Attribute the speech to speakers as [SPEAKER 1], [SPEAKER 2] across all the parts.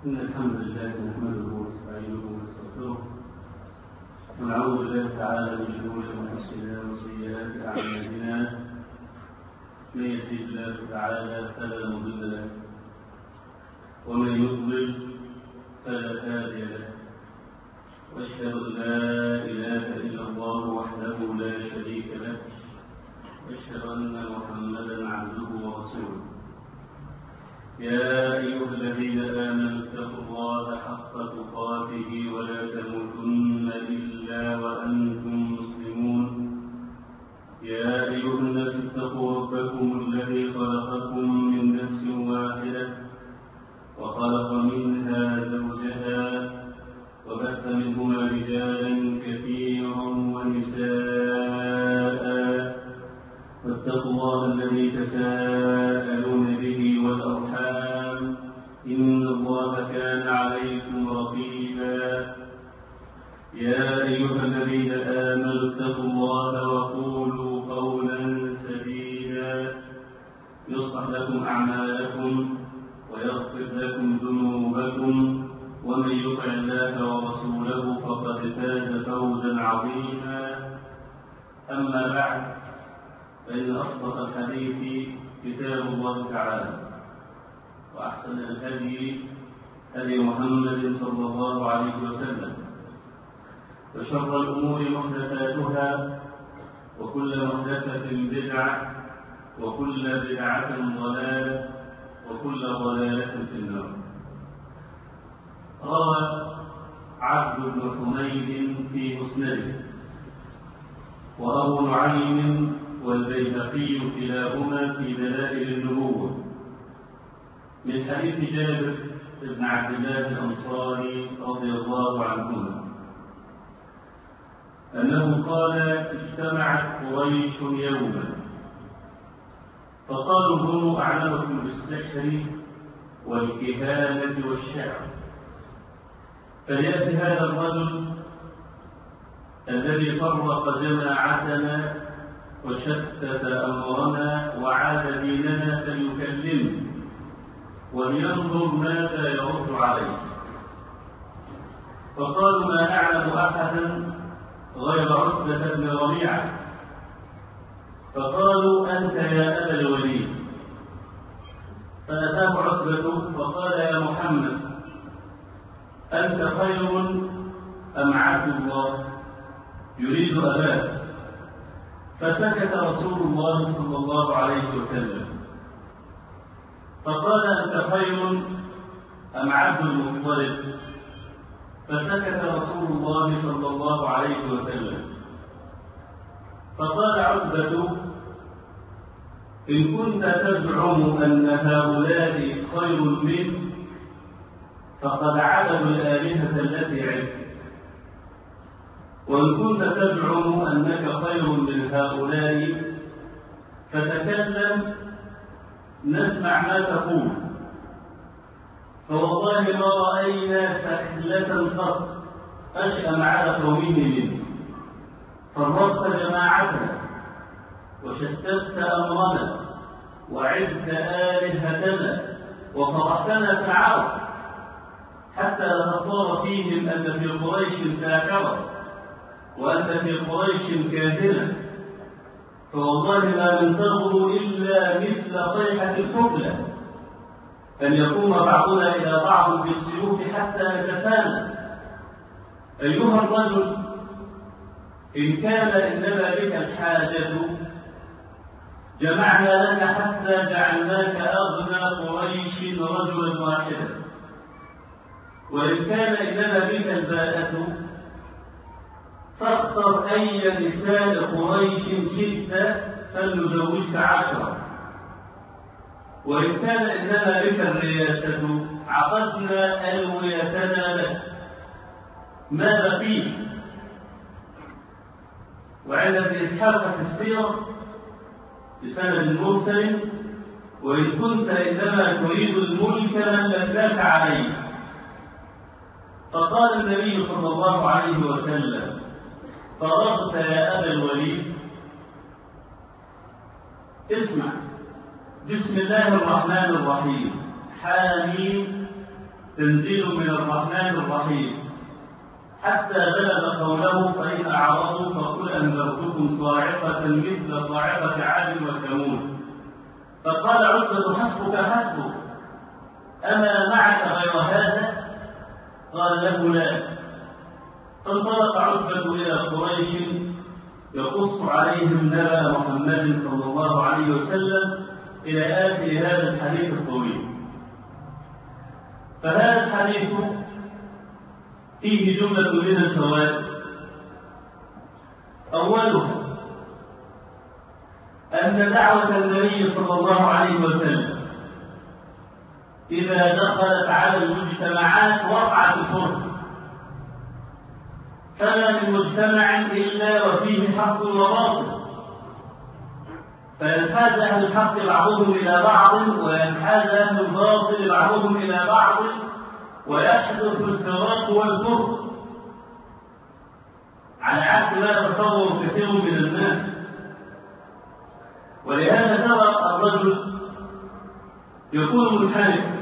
[SPEAKER 1] إن الحمد لله نحمده ونستعينه ونستغفره ونعوذ بالله تعالى من شرور أنفسنا وسيئات أعمالنا. من يهده الله تعالى فلا مضل له ومن يضلل فلا هادي له، وأشهد أن لا إله إلا الله وحده لا شريك له، وأشهد أن محمدا عبده ورسوله. يا أيها الذين آمنوا اتقوا الله حق تقاته ولا تموتن إلا وأنتم مسلمون. يا أيها الناس اتقوا ربكم الذي خلقكم من نفس واحدة وخلق منها زوجها وبث منهما رجالا كثيرا ونساء، فاتقوا الله الذي تساءلون به والأرحام إن الله كان عليكم رقيبا. يا أيها الذين آمنوا اتقوا الله وقولوا قولا سديدا يصلح لكم أعمالكم ويغفر لكم ذنوبكم، ومن يطع الله ورسوله فقد فاز فوزا عظيما. أما بعد، فإن أصدق الحديث كتاب الله تعالى، وأحسن الهدي هدي محمد صلى الله عليه وسلم، وشر الأمور محدثاتها، وكل محدثة بدعة، وكل بدعة ضلالة، وكل ضلالة في النار. روى عبد بن حميد في مسنده، وأبو نعيم والبيهقي كلاهما في دلائل النبوة من حديث جابر بن عبد الله الأنصاري رضي الله عنهما أنه قال: اجتمعت قريش يوما فقالوا هم أعلمكم بالسحر والكهانة والشعر، فليأتي هذا الرجل الذي فرق جماعتنا وشتت أمرنا وعاد ديننا فليكلمه ولينظر ماذا يرد عليه. فقالوا: ما نعلم أحدا غير عتبة بن ربيعة. فقالوا: أنت يا أبا الوليد. فأتاه عتبة فقال: يا محمد، أنت خير أم عبد الله؟ يريد أباه. فسكت رسول الله صلى الله عليه وسلم. فقال: أنت خير أم عبد المطلب؟ فسكت رسول الله صلى الله عليه وسلم. فقال عتبة: إن كنت تزعم أن هؤلاء خير منك فقد عبدوا الآلهة التي عبدت، وإن كنت تزعم أنك خير من هؤلاء فتكلم نسمع ما تقول، فوالله ما رأينا سخلة قط أشأم على قومه منه. فرقت جماعتنا وشتت أمرنا وعدت آلهتنا وفرحتنا في العرب، حتى تطور فيهم أن في قريش ساحرة وأنت في قريش كاهنة، فوالله ما ننتظر إلا مثل صيحة الحبلى أن يقوم بعضنا إلى بعض بالسيوف حتى نتفانى. أيها الرجل، إن كان إنما بك الحاجة جمعنا لك حتى جعلناك أغنى قريش رجلا واحدا، وإن كان إنما بك الباءة فاختر أي نساء قريش شئت فلنزوجك 10، وإن كان إنما بك الرياسة عقدنا ألويتنا لك. ماذا قيل؟ وعند ابن إسحاق في السيرة بسند مرسل: وإن كنت إنما تريد الملك ملكناك عليه. فقال النبي صلى الله عليه وسلم: فرغت يا أبا الوليد؟ اسمع: بسم الله الرحمن الرحيم، حاميم تنزيل من الرحمن الرحيم حتى بلغ قوله فإن أعرضوا فقل أنذرتكم صاعقة مثل صاعقة عاد وثمود. فقال عتبة حسبك حسبك أما معك غير هذا؟ قال له لا. فانطلق عتبة إلى قريش يقص عليهم نبأ محمد صلى الله عليه وسلم إلى آخر هذا الحديث الطويل. فهذا الحديث فيه جملة من الفوائد. أولها أن دعوة النبي صلى الله عليه وسلم إذا دخلت على المجتمعات وقعت الفرق، فما من مجتمع إلا وفيه حق وباطل، فينحاز أهل الحق بعضهم إلى بعض وينحاز أهل الباطل بعضهم إلى بعض ويحدث الفراق والفرق، على عكس ما يتصور كثير من الناس. ولهذا ترى الرجل يكون منحرفا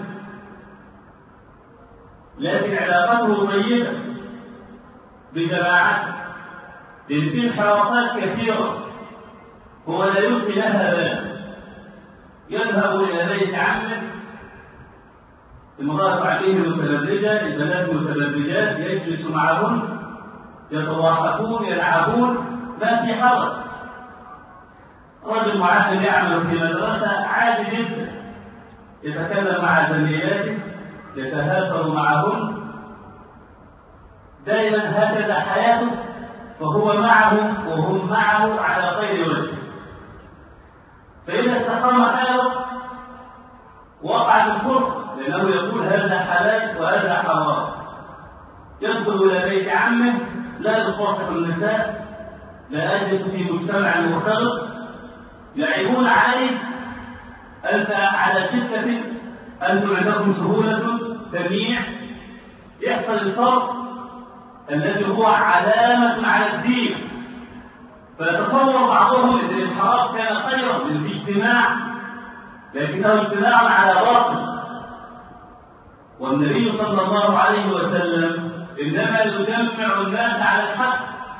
[SPEAKER 1] لكن علاقته طيبة بجماعته، لأن في انحرافات كثيرة هو لا يلقي لها بالا، يذهب إلى بيت عمه المضاف عليه المتبرجة البنات المتبرجات يجلس معهن يتضاحكون يلعبون ما في حرج. رجل معلم يعمل في مدرسة عادي جدا يتكلم مع زميلاته يتهافر معهن دائما هكذا حياته، فهو معهم وهم معه على خير وجه. فإذا استقام حاله وقع الفرق، لأنه يقول هذا حلال وهذا حرام. يدخل إلى بيت عمه لا يصافح النساء، لا أجلس في مجتمع مختلط، يعيبون عليه أنت على شدة، أنتم عندكم سهولة تمييع، يحصل الفرق الذي هو علامة على الدين. فيتصور بعضهم أن الانحراف كان خيرا من الاجتماع، لكنه اجتماع على باطل. والنبي صلى الله عليه وسلم إنما يجمع الناس على الحق.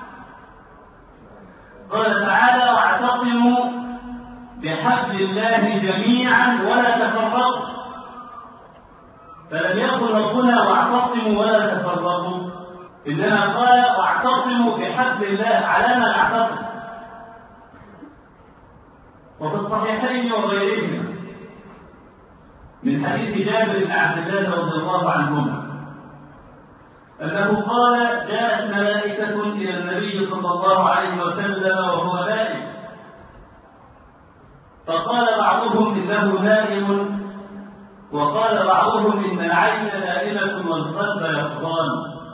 [SPEAKER 1] قال تعالى واعتصموا بحبل الله جميعا ولا تفرقوا، فلم يقل ربنا واعتصموا ولا تفرقوا، إنما قال واعتصموا بحبل الله على ما نعتقد. وفي الصحيحين وغيرهما من حديث جابر بن عبد الله رضي الله عنهما أنه قال جاءت ملائكة إلى النبي صلى الله عليه وسلم وهو نائم، فقال بعضهم إنه نائم، وقال بعضهم إن العين نائمة والقلب يقظان.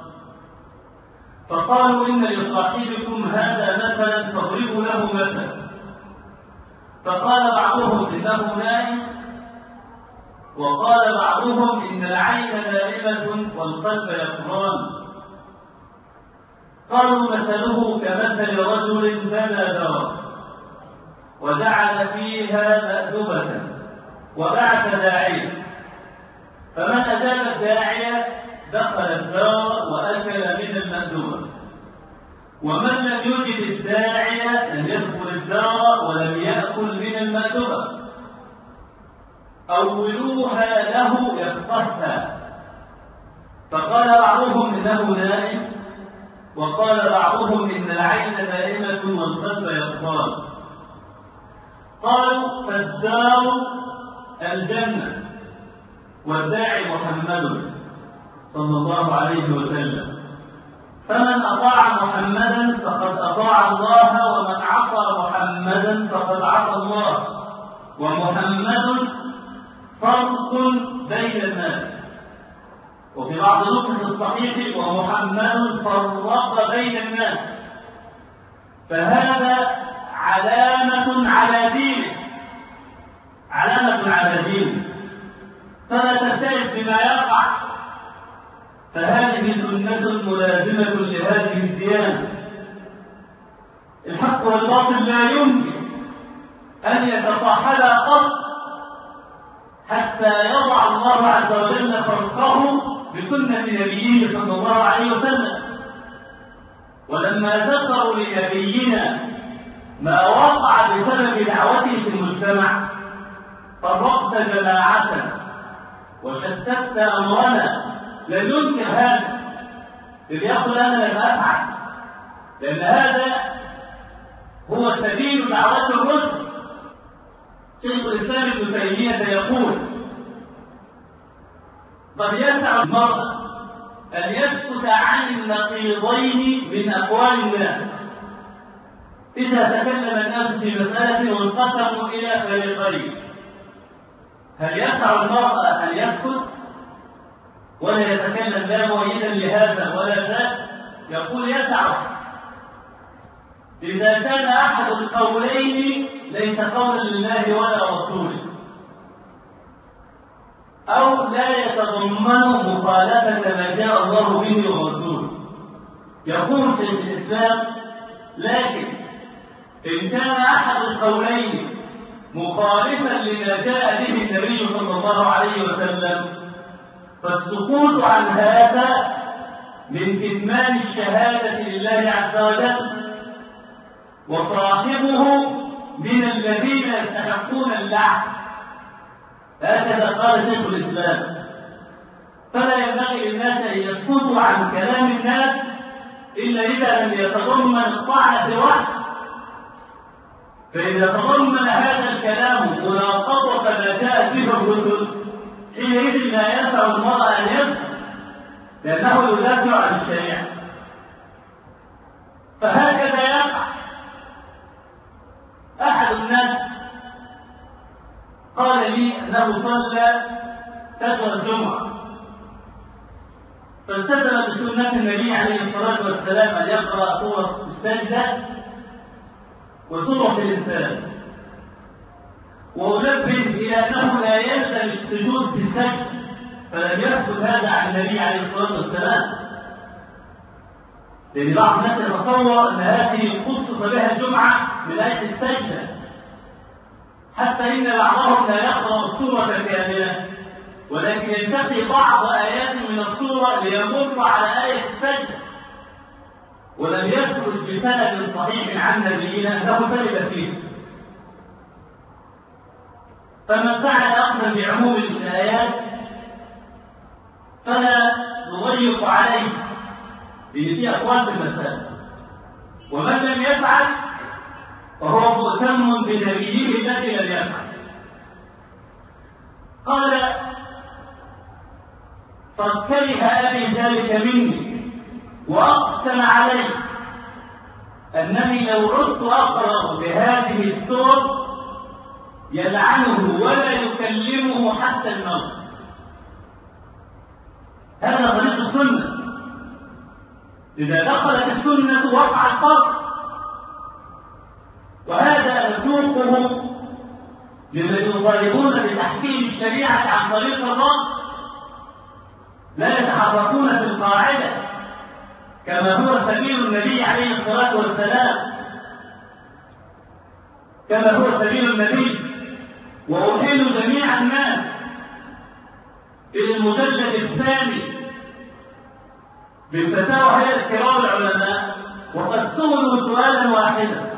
[SPEAKER 1] فقالوا إن لصاحبكم هذا مثلا فاضربوا له مثلا. فقال بعضهم إنه نائم، وقال بعضهم إن العين نائمة والقلب يقظان. قالوا مثله كمثل رجل بنى دار وجعل فيها مأدبة وبعث داعيا، فمن أجاب الداعية دخل الدار وأكل من المأدبة، ومن لم يجب الداعية لم يدخل الدار ولم يأكل من المأدبة. أولوها له يفقهها. فقال بعضهم إنه نائم، وقال بعضهم إن العين نائمة والقلب يقظان. قالوا فالدار الجنة والداعي محمد صلى الله عليه وسلم، فمن أطاع محمدا فقد أطاع الله، ومن عصى محمدا فقد عصى الله، ومحمد فرق بين الناس. وفي بعض نسخ الصحيح ومحمد فرق بين الناس. فهذا علامة على دينه، علامة على دينه، فلا تبتئس بما يقع، فهذه سنة ملازمة لهذه الديانة. الحق والباطل لا يمكن أن يتصاحبا قط حتى يضع الله عز وجل فرقه بسنة نبيه صلى الله عليه وسلم. ولما ذكروا لنبينا ما وقع بسبب دعوته في المجتمع فرقت جماعتنا وشتت أمرنا، لن ينكر هذا، ليقول أنا لم أفعل، لأن هذا هو سبيل دعوة الرسل. شيخ الإسلام ابن تيمية يقول: قد يسع المرء أن يسكت عن النقيضين من أقوال الناس إذا تكلم الناس في مسألة وانقسموا إلى فريقين. هل يسع المرء أن يسكت ولا يتكلم لا مؤيدا لهذا ولا ذاك؟ يقول يسع إذا كان أحد القولين ليس قولا لله ولا رسوله، أو لا يتضمن مخالفة ما جاء الله به ورسوله. يقول شيخ الإسلام: لكن إن كان أحد القولين مخالفا لما جاء به النبي صلى الله عليه وسلم فالسكوت عن هذا من كتمان الشهادة لله عز وجل، وصاحبه من الذين يستحقون اللعن. هكذا قال شيخ الإسلام. فلا ينبغي للناس أن يسكتوا عن كلام الناس إلا إذا لم يتضمن الطعن في الوحي، فإذا تضمن هذا الكلام مناقضة ما جاءت به الرسل حينئذ لا ينفع المرء أن يسكت، لأنه يدافع عن الشريعة. فهكذا يقع. أحد الناس قال لي أنه صلى فجر الجمعة فالتزم بسنة النبي عليه الصلاة والسلام أن يقرأ سورة السجدة وسورة الإنسان، وأنبه إلى أنه لا يلزم السجود في السجدة، فلم يثبت هذا عن النبي عليه الصلاة والسلام. لأن بعض الناس يتصور أن هذه خصص بها الجمعة من أجل السجدة، حتى إن بعضهم لا يقرأ السورة كاملة ولكن ينتقي بعض آيات من السورة ليمر على آية السجدة، ولم يثبت بسند صحيح عن نبينا أنه سجد فيه. فمن فعل أخذا بعموم الآيات فلا نضيق عليه، لأن في أقوال في المسألة. ومن لم يفعل فهو مؤتم بنبيه الذي لم يفعل. قال: قد كره أبي ذلك مني وأقسم علي أنني لو عدت أقرأ بهذه السور يلعنه ولا يكلمه حتى الموت. هذا طريق السنة. إذا دخلت السنة وقع الفرق، وهذا نسوقه لمن يطالبون بتحكيم الشريعة عن طريق الرأس، لا يتحركون في القاعدة كما هو سبيل النبي عليه الصلاة والسلام، كما هو سبيل النبي. وأحيل جميع الناس إلى المجلد الثاني بالفتاوى هي كبار العلماء، وقد سئلوا سؤالا واحدا: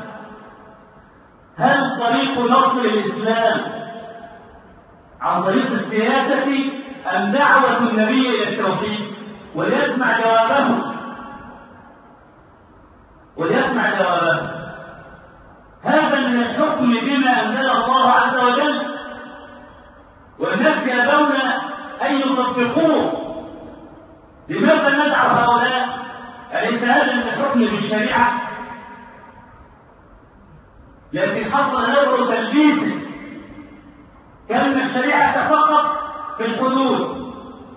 [SPEAKER 1] هل طريق نصر الإسلام عن طريق السياسة أم دعوة النبي إلى التوحيد؟ وليسمع جوابه. هذا من الحكم بما أنزل الله عز وجل، والناس يبون أن يطبقوه. لماذا ندعو هؤلاء؟ أليس هذا من الحكم بالشريعة؟ لكن حصل نوع تلبيس، كأن الشريعة فقط في الحدود.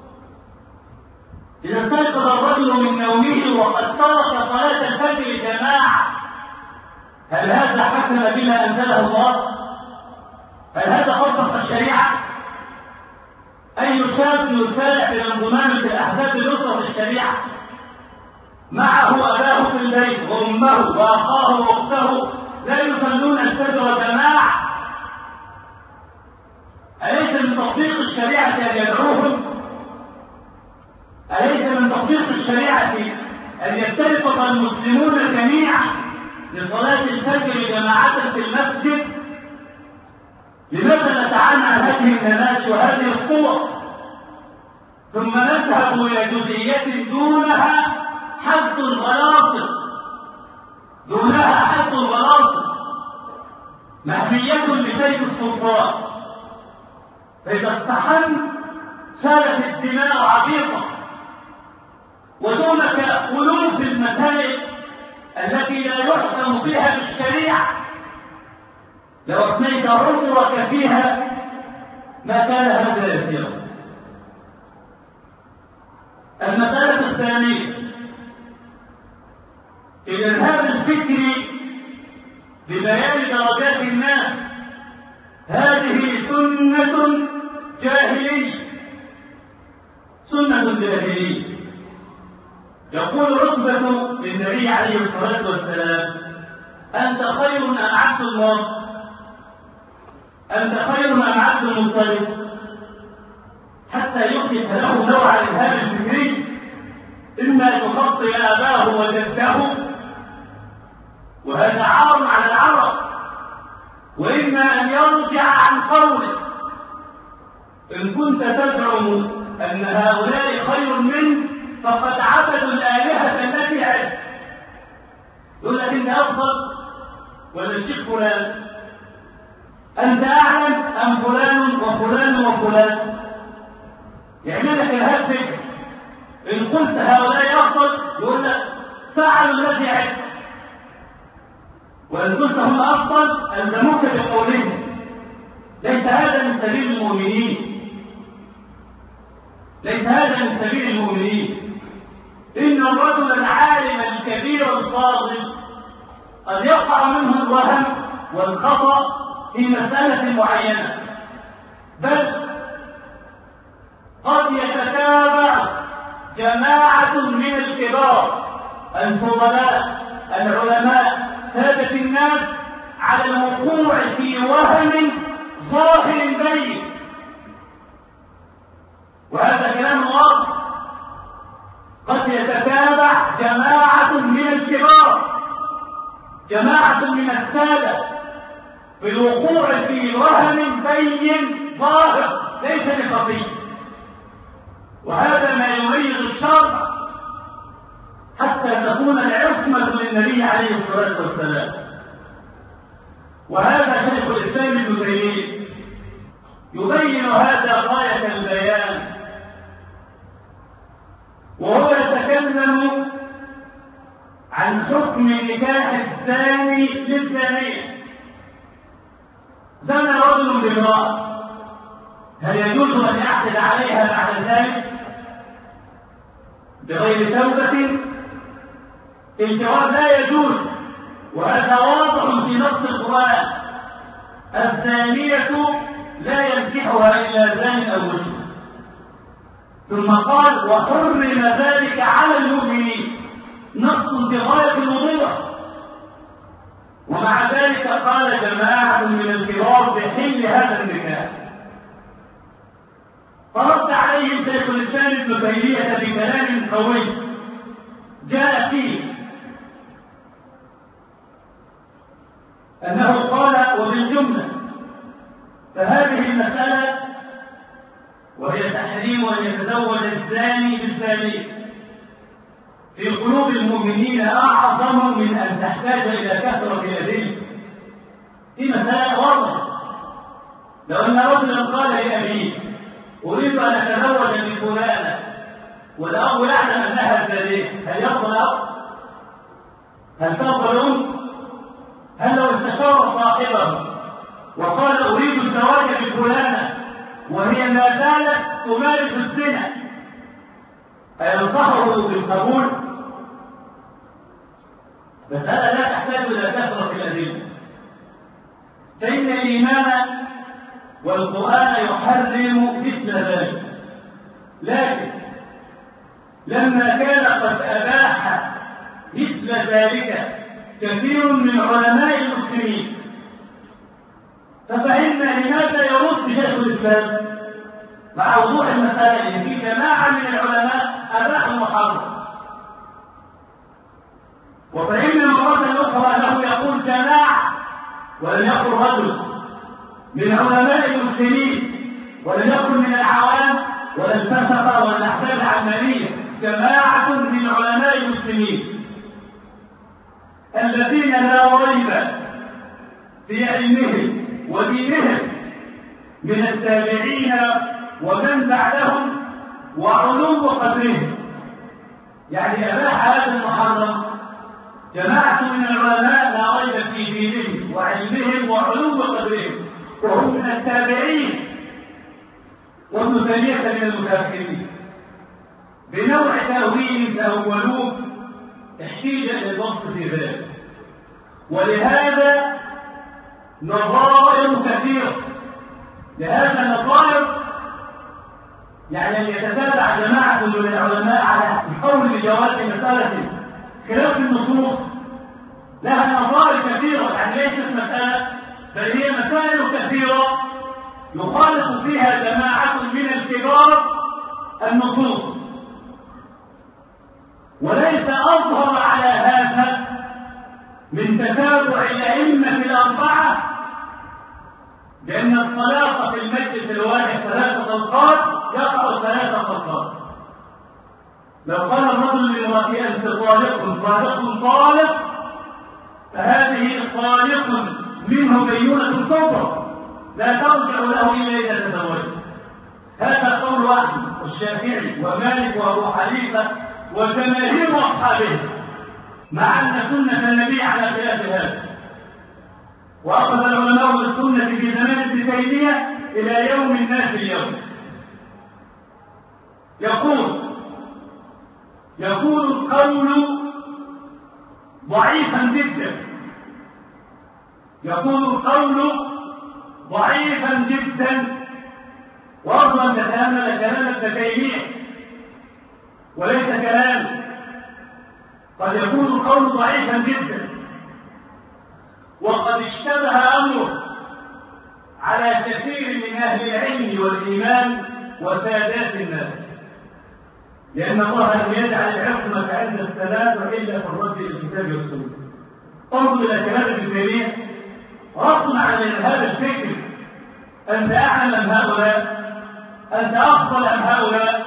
[SPEAKER 1] إذا استيقظ الرجل من نومه وقد ترك صلاة الفجر جماعة، هل هذا حكم بما أنزله الله؟ هل هذا طبق الشريعة؟ أي شاب يسارع في الانضمام في الأحزاب لنصرة الشريعة معه أباه في البيت وأمه وأخاه وأخته لا يصلون الفجر جماعة؟ أليس من تطبيق الشريعة أن يدعوهم؟ أليس من تطبيق الشريعة أن يتفق المسلمون جميعا لصلاة الفجر جماعة في المسجد؟ لماذا نتعامل عن هذه النماذج وهذه الصور ثم نذهب إلى جزئية دونها حد الغلاصب، دونها حد الغلاصب محمية لسيف السلطان، فإذا اقتحمت سالت الدماء عبيطة، ودونك ألوف المسائل التي لا يحكم فيها بالشريعة لو أثنيت عمرك فيها ما كان هذا يسيرا. المسألة الثانية الإرهاب الفكري ببيان درجات الناس، هذه سنة جاهلية، سنة جاهلية. يقول عتبة للنبي عليه الصلاة والسلام: أنت خير أم عبد الله؟ أنت خير أم عبد المطلب؟ حتى يحدث له نوع الإرهاب الفكري، إما أن يخطئ أباه وجده وهذا عار على العرب، وإما أن يرجع عن قوله إن كنت تزعم أن هؤلاء خير منك فقد عبدوا الآلهة التي عبد. يقول لك أنت أفضل ولا الشيخ فلان؟ أنت أعلم أم فلان وفلان وفلان؟ يعمل لك إرهاب فكري. إن قلت هؤلاء أفضل يقول لك فعلوا الذي عبد، وإن قلت هم أفضل ألزموك بقولهم. ليس هذا من سبيل المؤمنين، ليس هذا من سبيل المؤمنين. إن الرجل العالم الكبير الفاضل قد يقع منه الوهم والخطأ في مسألة معينة، بل قد يتتابع جماعة من الكبار الفضلاء العلماء سادة الناس على الوقوع في وهم ظاهر بين، وهذا كلام واضح. قد يتتابع جماعة من الكبار، جماعة من السادة في الوقوع في وهم بين ظاهر ليس بخطير، وهذا ما يميز الشرع حتى تكون العصمة للنبي عليه الصلاة والسلام. وهذا شيخ الإسلام ابن تيمية يبين هذا غاية البيان، وهو يتكلم عن حكم نكاح الزاني للزانية. زنى رجل بامرأة، هل يجوز أن يعقد عليها بعد ذلك بغير توبة؟ الجواب لا يجوز، وهذا واضح في نص القرآن: الزانية لا ينكحها إلا زان أو مشرك. ثم قال: وحرم ذلك على المؤمنين، نص بغاية الوضوح. ومع ذلك قال جماعة من الكبار بحل هذا النكاح. فرد عليه شيخ الإسلام ابن تيمية بكلام قوي جاء فيه أنه قال: وبالجملة فهذه المسألة وهي تحريم أن يتزوج الزاني بالزانية في قلوب المؤمنين أعظم من أن تحتاج إلى كثرة الأدلة. في مسألة واضحة، لو أن رجلا قال لأبيه: أريد أن أتزوج بفلانة، والأب يعلم أنها زانية، هل يقبل الأب؟ هل تقبل الأم؟ هل لو استشار صاحبه وقال: أريد الزواج بفلانة وهي ما زالت تمارس الزنا، أينصحه بالقبول؟ مسألة لا تحتاج إلى كثرة الأدلة، فإن الإيمان والقرآن يحرم مثل ذلك. لكن لما كان قد أباح مثل ذلك كثير من علماء المسلمين، ففهمنا لماذا يرد شيخ الإسلام مع وضوح المسألة إن في جماعة من العلماء ولم يكن رجل من علماء المسلمين، ولم يكن من العوام ولا الفسقة ولا الأحزاب العلمانية، جماعة من علماء المسلمين الذين لا ريب في علمهم ودينهم من التابعين ومن بعدهم وعلو قدرهم. يعني أباح هذا المحرم جماعة من العلماء لا ريب في دينهم وعلمهم وعلو قدرهم، وهم من التابعين، وابن تيمية من المتأخرين، بنوع تأويل تأولوه احتيج إلى البسط في ذلك. ولهذا نظائر كثيرة، لهذا نظائر يعني أن يتتابع جماعة من العلماء على القول بجواز مسألة خلاف النصوص لها نظائر كثيرة، يعني ليست مسألة بل هي مسائل كثيرة يخالف فيها جماعة من الكبار النصوص. وليس أظهر على هذا من تتابع الأئمة الأربعة، لأن الطلاق في المجلس الواحد 3 طلقات يقع 3 طلقات. لو قال الرجل لامرأته أنت طالق فهذه طالق منه بينة كبرى لا ترجع له إلا إذا تزوج. هذا قول أحمد والشافعي ومالك وأبو حنيفة وجماهير أصحابه، مع أن سنة النبي على خلاف هذا. وأخذ العلماء بالسنة في زمان ابن تيمية إلى يوم الناس اليوم. يكون القول ضعيفا جدا، يكون القول ضعيفا جدا. وأفضل أن نتأمل كلام ابن تيمية وليس كلام، قد يكون القول ضعيفا جدا وقد اشتبه أمره على كثير من أهل العلم والإيمان وسادات الناس، لأن الله لم يجعل العصمة عند التنازع إلا في الرد إلى الكتاب والسنة. انظر إلى كلام ابن تيمية رد على هذا الفكر: أنت أعلم أم هؤلاء؟ أنت أفضل أم هؤلاء؟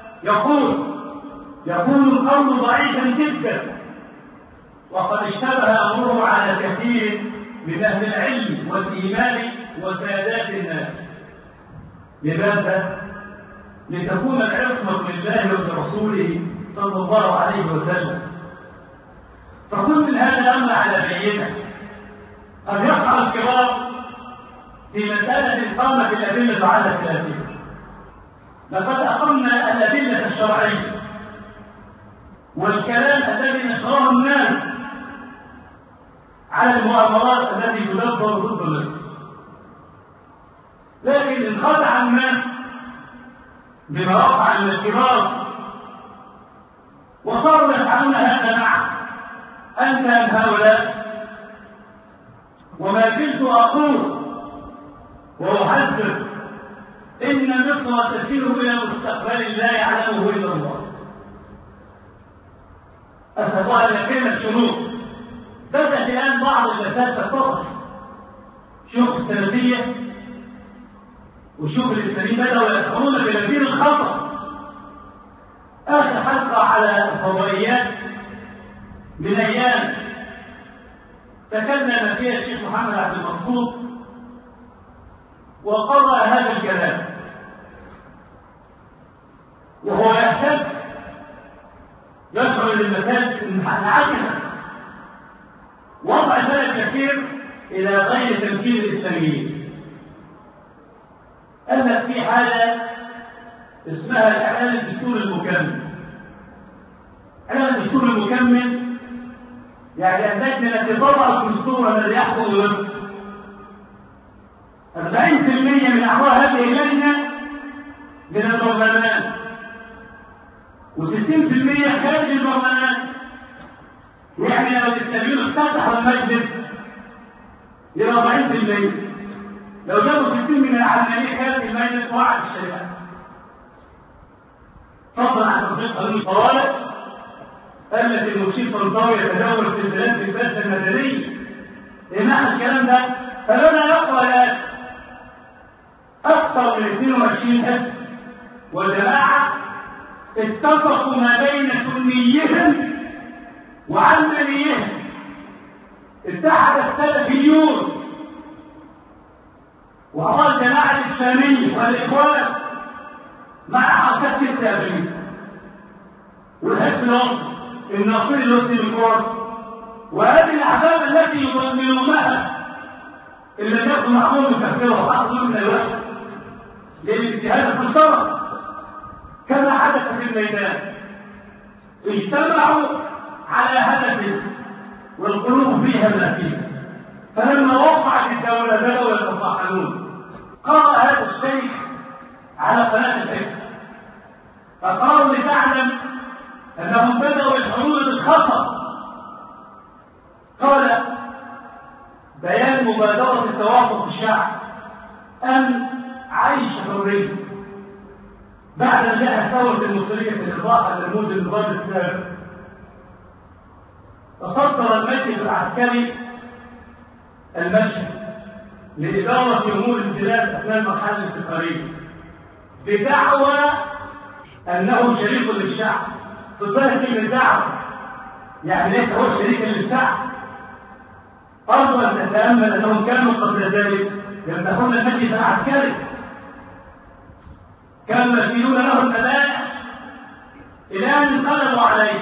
[SPEAKER 1] يكون القول ضعيفا جدا وقد اشتبه أمره على كثير من أهل العلم والإيمان وسادات الناس. لماذا؟ لتكون العصمة لله ولرسوله صلى الله عليه وسلم. فكن من هذا الأمر على بينة. قد يقع الكبار في مسألة قامت الأدلة على خلافها. لقد أقمنا الأدلة الشرعية والكلام الذي نشره الناس على المؤامرات التي تدبر ضد مصر، لكن انخدع الناس بما وقع من الكبار وصاروا يفعلون هذا معه. أنت من هؤلاء؟ وما زلت أقول وأحذر: إن مصر تسير إلى مستقبل لا يعلمه إلا الله. أسأل الله أن يكرم الشروط. بدأت الآن بعض المسائل تتضح. شوف السلفية وشوف الإسلاميين بدأوا يدخلون بنزير الخطر. آخر حلقة على الفضائيات من أيام تكلم فيها الشيخ محمد عبد المقصود وقرأ هذا الكلام، وهو يحتاج يشعر للمسائل انعكسا وضع ذلك كثير إلى غير تمكين الإسلاميين. أما في حالة اسمها الإعلان الدستوري المكمل. إعلان الدستور المكمل يعني اللجنة التي تضع الدستور الذي يحكم مصر 40% من أعضاء هذه اللجنة من البرلمان و60% خارج البرلمان. يعني لو الإسلاميين افتتحوا المجلس إلى 40%، لو جابوا 60 من العلمانيين خارج المجلس وعد الشريعة. فضلا عن تطبيق قانون الطوارئ التي المشير طنطاوي يتجول في البلاد بالبث المدني ايه معنى الكلام ده؟ فلما يقرأ الآن أكثر من 22 حزب وجماعة اتفقوا ما بين سنيهم وعلمانيهم، اتحد السلفيون وأعضاء الجماعة الإسلامية والإخوان مع حركة 6 أبريل والحزب الوطني الناصري الوطني الكوري، وهذه الأحزاب التي يضمنونها إن لم يكن معقول مكفرة وحصل من الوحدة للاجتهاد المشترك كما حدث في الميدان، اجتمعوا على هدف والقلوب فيها ما فيها. فلما وقعت الدولة بدأوا يتطاحنون. قرأ هذا الشيخ على قناة الحكمة فقالوا لتعلم أنهم بدأوا يشعرون بالخطر. قال بيان مبادرة التوافق الشعب أن عيش حرية بعد أن جاءت ثورة المصرية في الإضافة لرموز النظام السابق. تصدر المجلس العسكري المشهد لإدارة أمور البلاد أثناء المرحلة الانتقالية بدعوى أنه شريك للشعب. بالظاهر كلمة الدعوة يعني ليس هو شريكا للشعب. أرجو أن تتأمل أنهم كانوا قبل ذلك يمدحون المجلس العسكري، كانوا يسيرون له المدائح إلى أن انقلبوا عليه.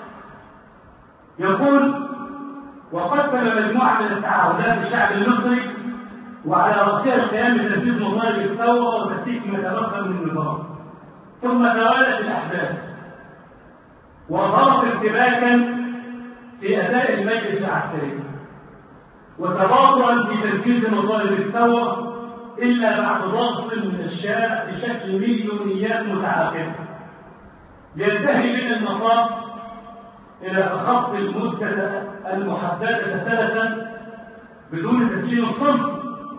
[SPEAKER 1] يقول وقدم مجموعة من التعهدات الشعب المصري وعلى رأسها القيام بتنفيذ مطالب الثورة وتفكيك ما تبقى من النظام. ثم توالت الأحداث وظهرت ارتباكا في أداء المجلس العسكري وتباطؤا في تنفيذ مطالب الثورة إلا بعد ضغط من الشارع بشكل مليونيات متعاقبة ينتهي من المطاف إلى تخطي المدة المحددة سنة بدون تسليم الصنف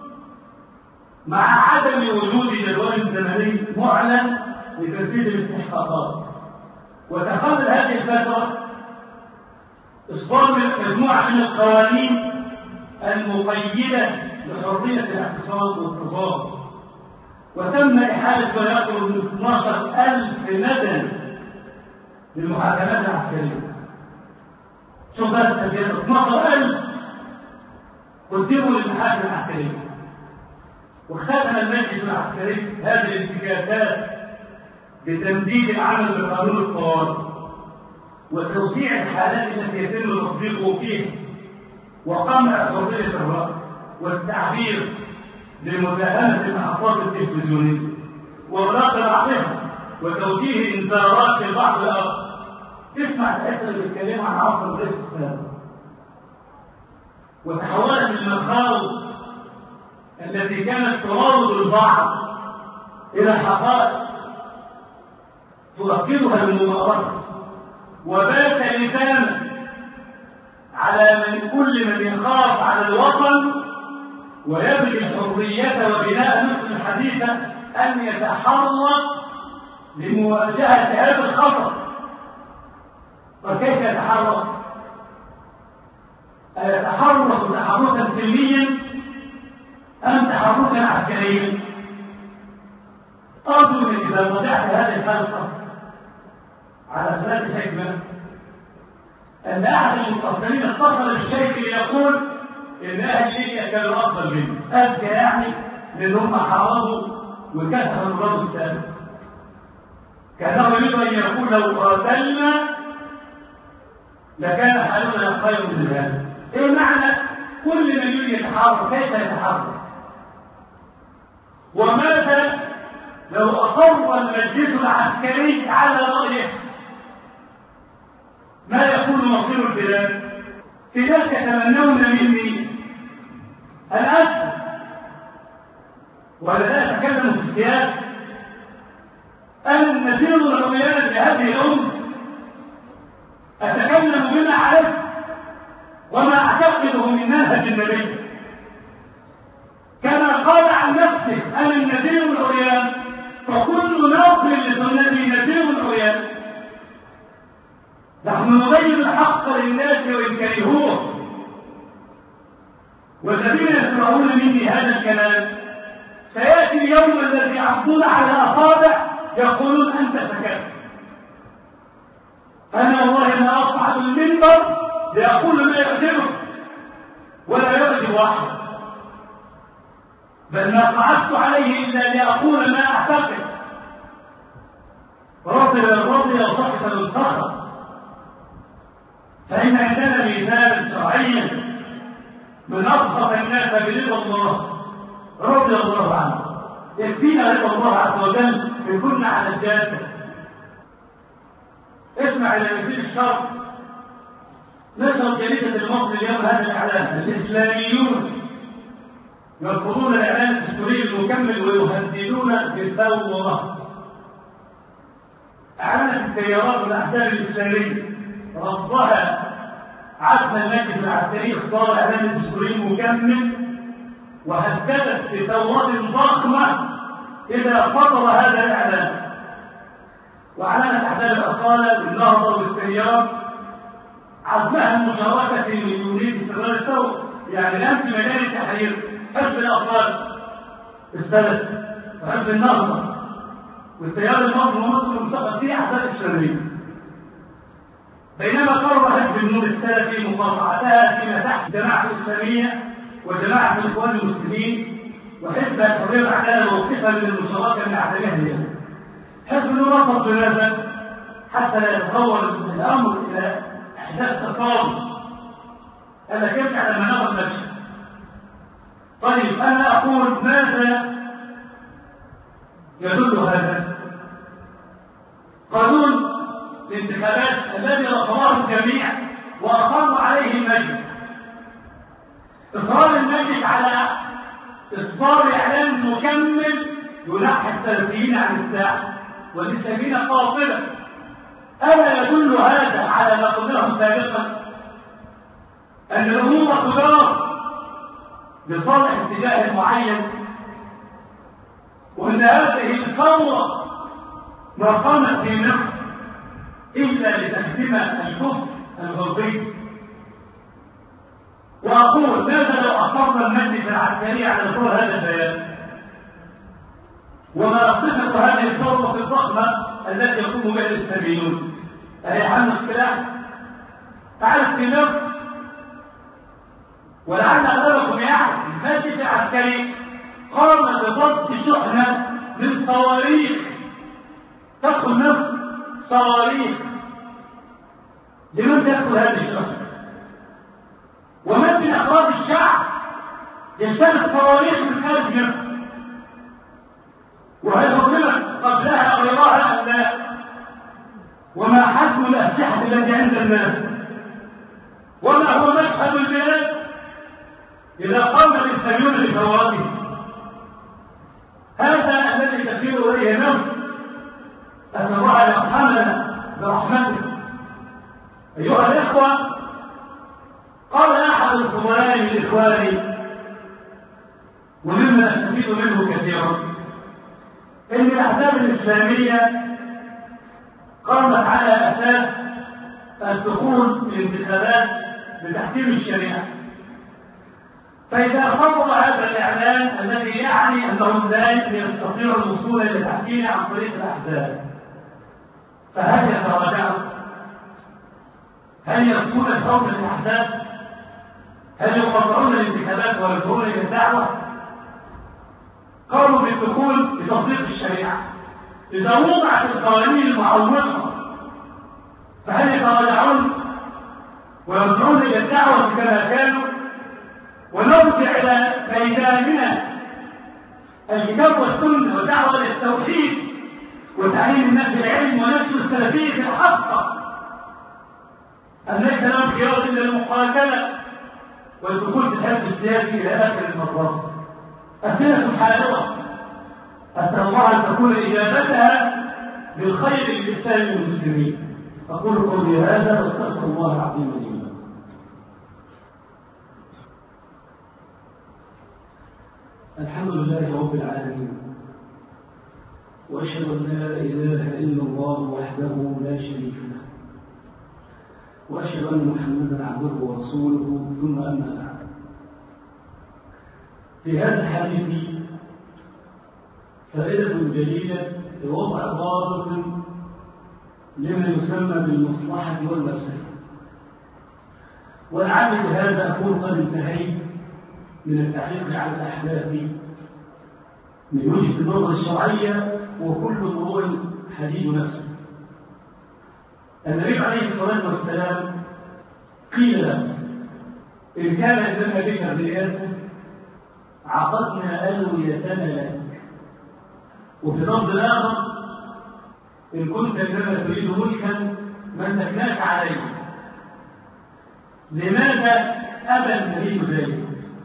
[SPEAKER 1] مع عدم وجود جدول زمني معلن لتنفيذ الاستحقاقات. وتخلل هذه الفترة إصدار مجموعة من القوانين المقيدة لحرية الاعتصام والتظاهر، وتم إحالة ما يقرب من 12,000 ندى للمحاكمات العسكرية. شوف بس 12,000 قدموا للمحاكم العسكرية. واختتم المجلس العسكري هذه الانتكاسات بتمديد العمل بقانون الطوارئ وتوسيع الحالات التي يتم تطبيقه فيها وقمع حرية الرأي والتعبير لمداهمة المحطات التلفزيونية وإغلاق بعضها وتوجيه إنذارات لبعض الآخر. اسمع الأسئلة اللي بيتكلموا عن عصر الرئيس السابق وتحولت المخاوف التي كانت تراود البعض إلى حقائق تؤكدها الممارسة، وبات لزاما على من كل من يخاف على الوطن ويبغي الحرية وبناء مصر الحديثة أن يتحرك لمواجهة هذا الخطر. فكيف يتحرك؟ أيتحرك تحركا سلميا أم تحركا عسكريا؟ أرجو أن إذا رجعت هذه الحلقة على قناة الحكمة أن أحد المتصلين اتصل بالشيخ ليقول إن أهل ليبيا كانوا أفضل منه، أذكى يعني لأنهم حاربوا وكسروا النظام السابق. كأنه يريد أن يقول لو قاتلنا لكان حالنا خير من هذا. إيه معنى كل من يريد يتحرك كيف يتحرك؟ وماذا لو أصر المجلس العسكري على رأيه؟ ما يكون مصير البلاد؟ في ناس يتمنون مني أن أسلم ولا أتكلم في السياسة أن نسير الرؤيات لهذه الأمة، أتكلم بما عرفت وما أعتقده من منهج النبي كما قال عن نفسه أنا النذير العريان فكل ناصر لسنتي نذير العريان. نحن نبين الحق للناس وإن كرهوه والذين يسمعون مني هذا الكلام سيأتي اليوم الذي يعضون على الأصابع يقولون أنت سكت. أنا والله ما أصعد المنبر لأقول ما يعجبك ولا يعجب أحد، بل ما صعدت عليه إلا لأقول ما أعتقد. رضي وسخط من سخط. فإن عندنا ميزانا شرعيا من أسخط الناس برضا الله رضي الله عنه. يكفينا رضا الله عز وجل إن كنا على الجادة. اسمع إلى مثير الشر. نشر جريدة المصري اليوم هذا الإعلان: الإسلاميون يرفضون الإعلان الدستوري المكمل ويهددون بالثورة. أعلنت التيارات والأحزاب الإسلامية رفضها عزم المجلس العسكري اختار الإعلان الدستوري المكمل، وهددت بثورات ضخمة إذا خطر هذا الإعلان. وأعلنت أحزاب الأصالة بالنهضة والتيار عزمها المشاركة في يريد استمرار الثورة. يعني الآن في مجال التحرير حزب الأصالة السلف وحزب النهضة والتيار المصري ومصر المستقبل فيه أحزاب إسلامية، بينما قرر حزب النور السلفي مقاطعتها فيما تحت جماعة الإسلامية وجماعة الإخوان المسلمين وحزب الحرية والعدالة موقفا من المشاركة من أعدائها. حزب النور رفض جنازة حتى لا يتطور الأمر إلى إحداث تصادم. هذا كيف على مناط المشهد. طيب أنا أقول ماذا يدل هذا؟ قانون الانتخابات الذي رفضه الجميع وأقر عليه المجلس، إصرار المجلس على إصدار إعلان مكمل ينحي السلفيين عن الساحة والإسلاميين قاطبة. ألا يدل هذا على ما قلناه سابقا أن الأمور تدار بصالح اتجاه معين، وأن هذه الثورة ما قامت في مصر إلا لتهدم الكفر الغربي. وأقول ماذا لو أصر المجلس العسكري على إصدار هذا البيان؟ وما صفة هذه الثورة الضخمة التي يقوم بها الإسلاميون؟ أهي حمل السلاح؟ تعرف في مصر ولعل أغلبكم يعرف المجلس العسكري قام بضبط شحنة من صواريخ تدخل مصر. صواريخ لمن تدخل هذه الشحنة؟ ومن من أفراد الشعب يشتري الصواريخ من خارج مصر؟ وهل حكمت قبلها أو يراها أم لا؟ وما حجم الأسلحة التي عند الناس؟ وما هو مشهد البلاد إذا قام الإسلاميون بثورته؟ هذا الذي تشير إليه مصر. أسأل الله أن يرحمنا برحمته. أيها الإخوة، قال أحد الفضلاء من إخواني ومما نستفيد منه كثيرا إن الأحزاب الإسلامية قامت على أساس أن تكون الانتخابات بتحكيم الشريعة. فإذا خطر هذا الإعلان الذي يعني أنهم لا يستطيعوا الوصول إلى التحكيم عن طريق الأحزاب، فهل يتراجعوا؟ هل يرفضون الحكم للأحزاب؟ هل يقاطعون الانتخابات ويرفضون إلى الدعوة؟ قاموا بالدخول بتطبيق الشريعة. إذا وضعت القوانين المعوقة فهل يتراجعون ويرجعون إلى الدعوة كما كانوا؟ ونرجع إلى ميداننا الكتاب والسنة والدعوة إلى التوحيد وتعليم الناس العلم ونشر السلفية الحقة أن ليس لهم خيار إلا المقاتلة والدخول في الحزب السياسي إلى آخر المطاف. أسئلة حائرة أسأل الله أن تكون إجابتها بالخير للإسلام والمسلمين. أقول قولي هذا واستغفر الله العظيم لي. الحمد لله رب العالمين، وأشهد أن لا إله إلا الله وحده لا شريك له، وأشهد أن محمدا عبده ورسوله، ثم أما بعد. في هذا الحديث فائدة جليلة في وضع ضابط لما يسمى بالمصلحة والمفسدة. ولعل بهذا أكون قد انتهيت من التعليق على الأحداث من وجهة النظر الشرعية، وكل امرؤ حديد نفسه. النبي عليه الصلاة والسلام قيل له: إن كان إنما بك الرئاسة عقدنا ألويتنا لك. وفي لفظ آخر: إن كنت إنما تريد ملكا ملكناك عليه. لماذا أبى النبي ذلك؟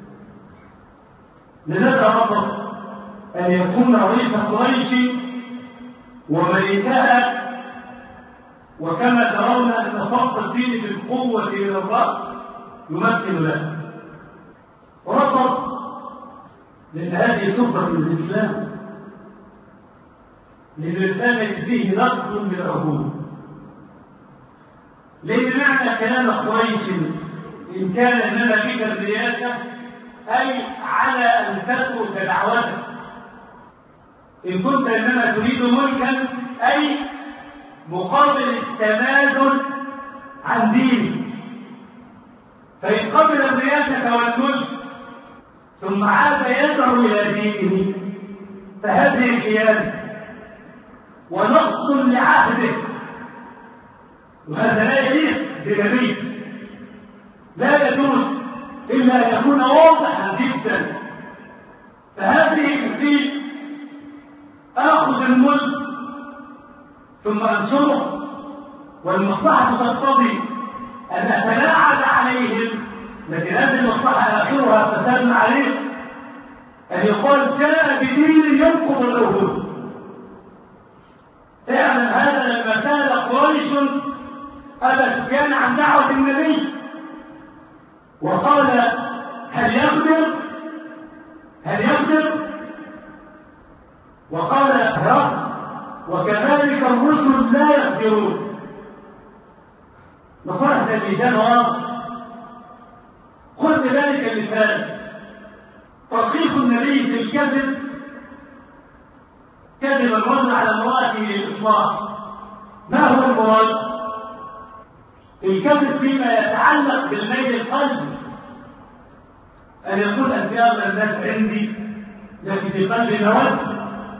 [SPEAKER 1] لماذا رفض أن يكون رئيس قريش وملكها، وكما ترون أن فرق الدين بالقوة إلى الرأس يمكن له؟ رفض لأن هذه سفرة من الإسلام، لأن الإسلام يجزيه نقص بالعهود. لأن معنى كلام قريش إن كان إنما بك الرئاسة أي على أن تترك دعوتك، إن كنت إنما تريد ملكا أي مقابل التنازل عن دينك. فإن قبل الرئاسة والملك ثم عاد يدعو إلى دينه فهذه خيانة ونقص لعهده، وهذا لا يليق بنبي. لا يجوز إلا أن يكون واضحا جدا. فهذه في آخذ الملك ثم أنشره، والمصلحة تقتضي أن أتلاعب عليهم، لكن هذه المصلحة آخرها فساد عليه، أن يقول جاء بدين ينقض العهود. اعلم هذا لما سأل قريش أبا سفيان عن دعوة النبي وقال: هل يقدر؟ وقال: هرب، وكذلك الرسل لا يقدرون. مصلحة الميزان واضح. خذ بذلك المثال: ترخيص النبي في الكذب، كذب الرجل على امرأته للإصلاح. ما هو المراد؟ الكذب فيما يتعلق بالميل القلبي، أن يقول أنت أغلى الناس عندي لكن في قلبي مودة.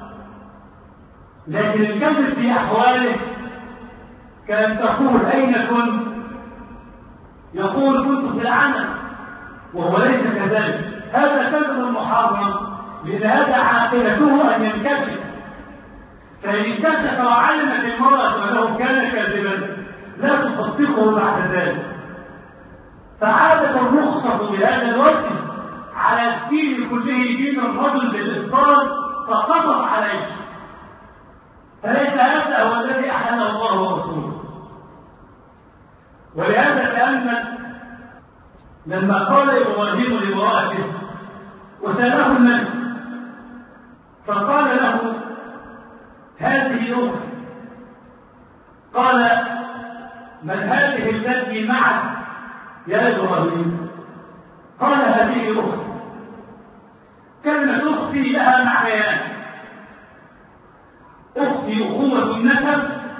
[SPEAKER 1] لكن الكذب في أحواله كأن تقول: أين كنت؟ يقول: كنت في العمل، وهو ليس كذلك. هذا كذب محرم، لأن هذا عاقبته أن ينكشف. فإن انكشف وعلمت المرأة أنه كان كاذبا لا تصدقه بعد ذلك. فعادت الرخصة بهذا الوجه على الدين كله، دين الرجل بالإفطار فقضت عليه. فليس هذا هو الذي أحله الله ورسوله. ولهذا تأمل لما قال إبراهيم لامرأته وسأله الملك فقال له: هذه أختي. قال: من هذه التي معك يا إبراهيم؟ قال: هذه أختي. كلمة أختي لها معنيان: أختي أخوة النسب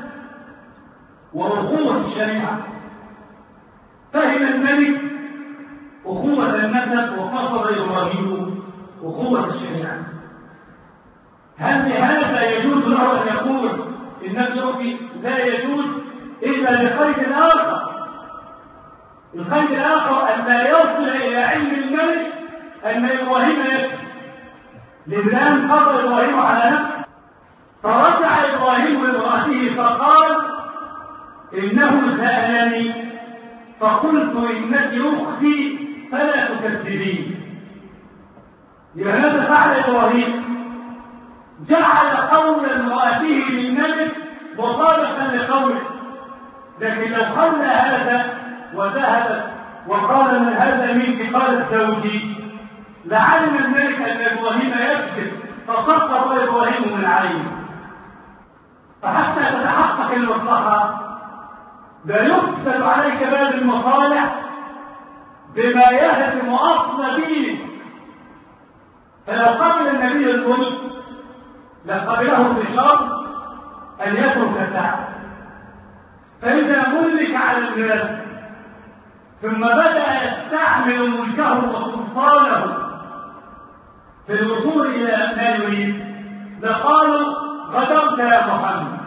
[SPEAKER 1] وأخوة الشريعة. فهم الملك أخوة النسب وقصد إبراهيم أخوة الشريعة. هل لهذا يجوز له أن يقول إنك أختي؟ لا يجوز إلا لقيد آخر. القيد الآخر أن لا يصل إلى علم الملك أن إبراهيم يكفي، لأن قضى إبراهيم على نفسه. فرجع إبراهيم لامرأته فقال: إنه سألني فقلت إنك أختي فلا تكذبين. لماذا فعل إبراهيم؟ جعل قول امرأته للملك مطابقا لقوله. لكن لو قال هذا وذهب وقال: من هذا منك؟ قالت: زوجي، لعلم الملك أن إبراهيم يكذب فسقط إبراهيم من عينه. فحتى تتحقق المصلحة لا يقصد عليك باب المصالح بما يهدم أصل دينك.
[SPEAKER 2] فلو قبل النبي الملك لقبله بشرط أن يترك الدعوة. فإذا ملك على الناس ثم بدأ يستعمل ملكه وسلطانه في الوصول إلى ما يريد لقالوا غدرت يا محمد،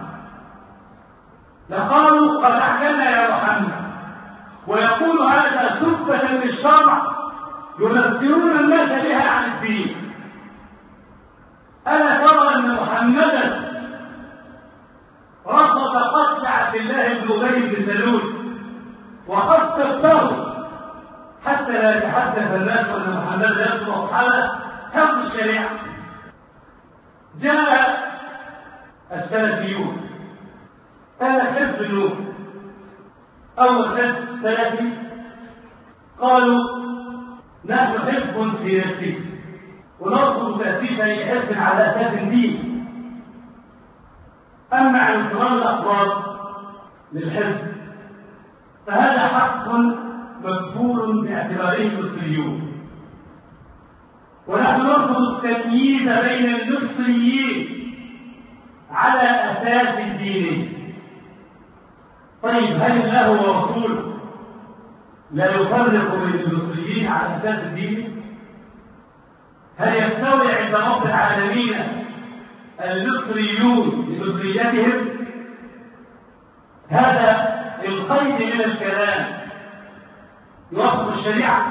[SPEAKER 2] لقالوا قد أعلنا يا محمد، ويقول هذا سبة للشرع ينزلون الناس بها عن الدين. ألا ترى أن محمدا رفض قتل عبد الله بن أبي بن سلول وقد سبه حتى لا يتحدث الناس أن محمدا يقتل أصحابه حفظ الشريعة. جاء السلفيون، كان حزب النور أول حزب سلفي، قالوا نحن حزب سياسي ونرفض تأسيس أي حزب على أساس ديني. أما عن انقرار الأفراد للحزب فهذا حق مكفول باعتباره المصريون، ونحن نرفض التمييز بين المصريين على أساس ديني. طيب هل الله ورسوله لا يفرق بين المصريين على أساس الدين؟ هل يستوي عند رب العالمين المصريون بمصريتهم؟ هذا القيد من الكلام يوافق الشريعة.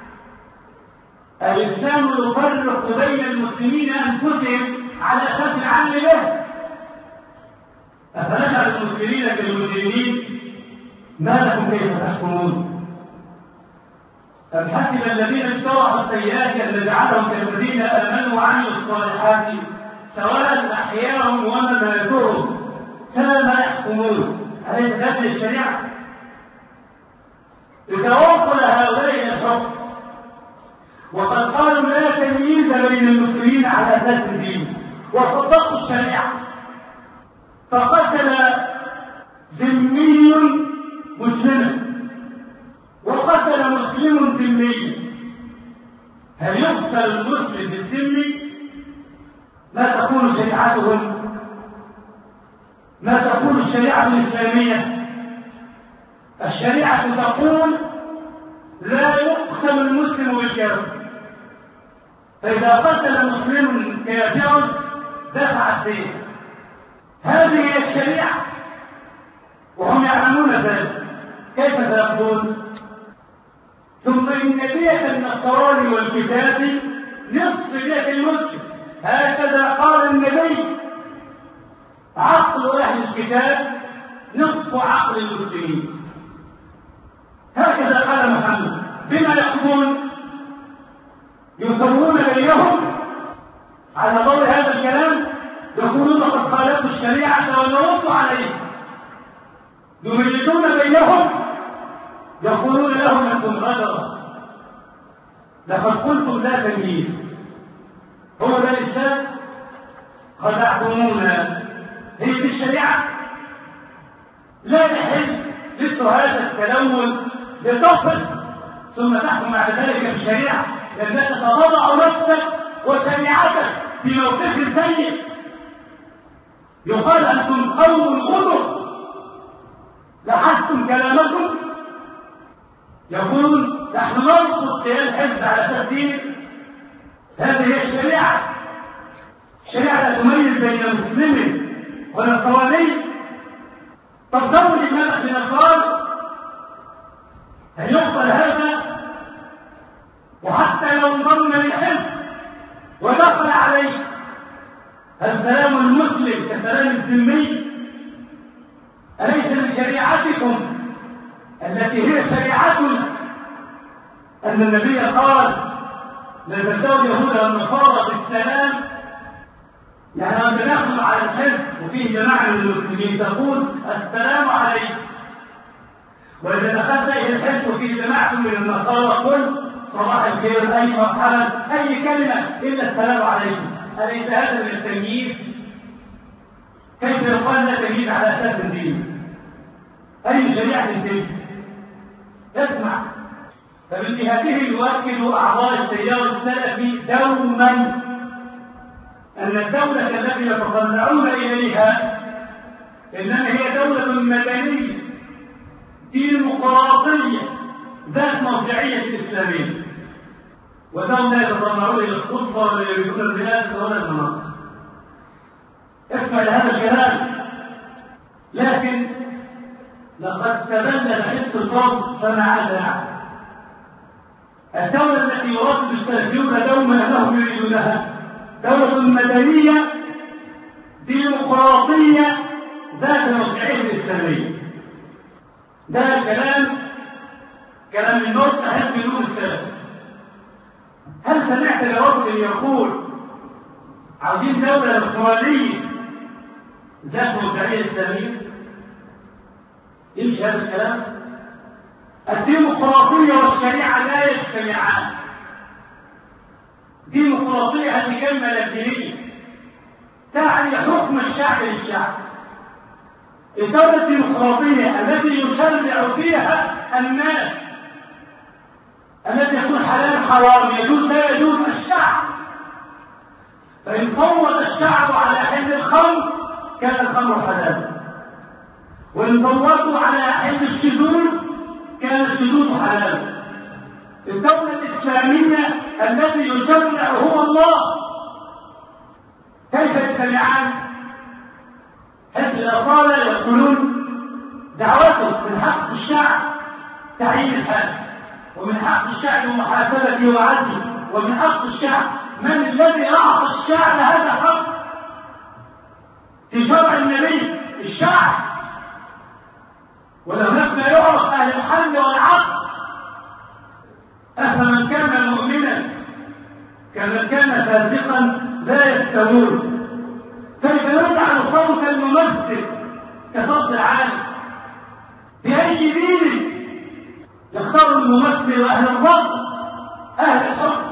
[SPEAKER 2] الإسلام يفرق بين المسلمين أنفسهم على أساس العمل به. أفنجعل المسلمين كالمجرمين؟ ما لكم كيف تحكمون؟ أم حسب الذين اجترحوا السيئات أن نجعلهم كالذين آمنوا وعملوا الصالحات سواء أحياهم ومماتهم ساء ما يحكمون. أليس هذه الشريعة؟ يتوصل هؤلاء الحكم وقد قالوا لا تمييز بين المسلمين على أساس الدين وصدقوا الشريعة، فقتل ذمي مسلما وقتل مسلم ذمي. هل يقتل المسلم بالذمي؟ ما تقول شريعتهم؟ ما تقول الشريعة الإسلامية؟ الشريعة تقول لا يقتل المسلم بالكافر، فإذا قتل مسلم كافرا دفع الدين. هذه هي الشريعة وهم يعلمون ذلك، كيف سيقتلون؟ ثم إن دية النصراني والكتاب نصف دية المسلم، هكذا قال النبي: عقل أهل الكتاب نصف عقل المسلمين. هكذا قال محمد. بما يقولون؟ يسوون بينهم على ضوء هذا الكلام، يقولون قد خالفوا الشريعة ونردوا عليه. يميزون بينهم، يقولون لهم أنتم غدرة، لقد قلتم لا تمييز. هو ده الإسلام؟ خدعتمونا. هي دي الشريعة؟ لا يحل مثل هذا التلون لطفل ثم تحكم بعد ذلك بالشريعة، لأنك تضع نفسك وشريعتك في موقف سيء. يقال أنتم قوم غدر لحستم كلامكم. يقول نحن نرفض قيام حزب على أساس دين. هذه هي الشريعة. الشريعة لا تميز بين مسلم ونصراني. طب زوج ابنك بنصراني، هل يقبل هذا؟ وحتى لو انضم للحزب ودخل عليه، هل سلام المسلم كسلام الذمي؟ أليس من شريعتكم التي هي شريعتنا أن النبي قال: لا تزداد اليهود والنصارى بالسلام؟ يعني لما تدخل على الحزب وفيه جماعة من المسلمين تقول السلام عليكم، وإذا دخلت إلى الحزب وفيه جماعة من النصارى قل صباح الخير، أي مرحبا، أي كلمة إلا السلام عليكم. أليس هذا من التمييز؟ كيف يقال لا تمييز على أساس الدين؟ أي شريعة تلك؟ اسمع، فمن جهته يؤكد أعضاء التيار السلفي دوما أن الدولة التي يتطلعون إليها إنما هي دولة مدنية ديمقراطية ذات مرجعية إسلامية، ودولة يتطلعون إلى السلطة ولا يريدون الرئاسة ولا المناصب. اسمع لهذا الكلام. لكن لقد تبدل حس الفرد فما عاد أحد. الدولة التي يراد السلفيون دوما أنهم يريدونها دولة مدنية ديمقراطية ذات مرجعية إسلامية. ده كلام النص حزب النور السلفي. هل سمعت لرجل يقول عاوزين دولة نصرانية ذات مرجعية إسلامية؟ يمشي هذا الكلام؟ الديمقراطية والشريعة لا يجتمعان. ديمقراطية هذه كلمة لاتينية تعني حكم الشعب للشعب. الدولة الديمقراطية التي يشرع فيها الناس، التي يكون حلال حرام يجوز لا يجوز، الشعب. فإن صوت الشعب على حل الخمر كان الخمر حلالا، وإن صوتوا على حل الشذوذ كان الشذوذ حلالا. الدولة الإسلامية التي يشرع هو الله، كيف يجتمعان؟ حزب الأصالة يقولون دعوته من حق الشعب تعيين الحاكم، ومن حق الشعب محاسبته وعدله، ومن حق الشعب. من الذي أعطى الشعب هذا الحق في شرع النبي؟ الشعب. ولهناك ما يعرف أهل الحل والعقل. أفمن كان مؤمنا كمن كان فاسقا لا يستوون. كيف يجعل صوت الممثل كصوت العالم؟ بأي دين يختار الممثل وأهل الرقص أهل الحكم؟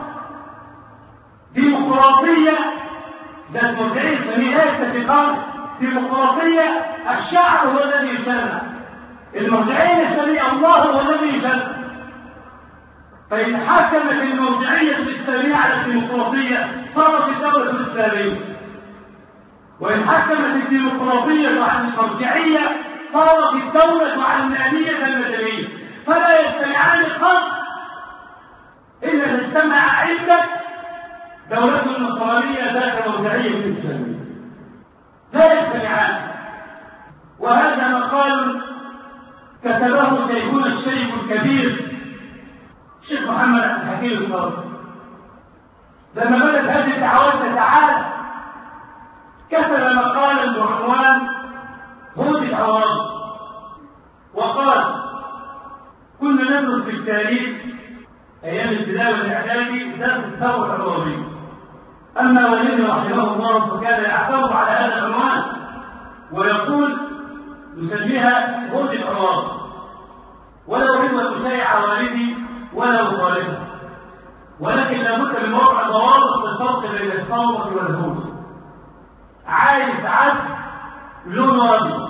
[SPEAKER 2] ديمقراطية ذات مرجعية إسلامية لا يتفقان. ديمقراطية الشعب هو الذي يشرع، المرجعية الإسلامية الله هو الذي يشرع. فإن حكمت المرجعية الإسلامية على الديمقراطية صارت الدولة الإسلامية، وإن حكمت الديمقراطية على المرجعية صارت الدولة علمانية المدنية. فلا يجتمعان قط إلا تجتمع عندك دولة نصرانية ذات مرجعية إسلامية، لا يجتمعان. وهذا مقال كتبه شيخنا الشيخ الكبير الشيخ محمد عبد الحكيم القاضي لما بدأت هذه الدعوات تتعالى، كتب مقالا بعنوان هود العوام، وقال: كنا ندرس في التاريخ أيام الابتدائي والإعدادي درس الثورة العربية، أما والدي رحمه الله فكان يعترض على هذا العنوان ويقول نسميها هود العوام، ولا أريد أن أشيع والدي ولا أخالفه، ولكن لابد من وضع ضوابط للفرق بين الثورة والهود. عايز عدل لون أبيض.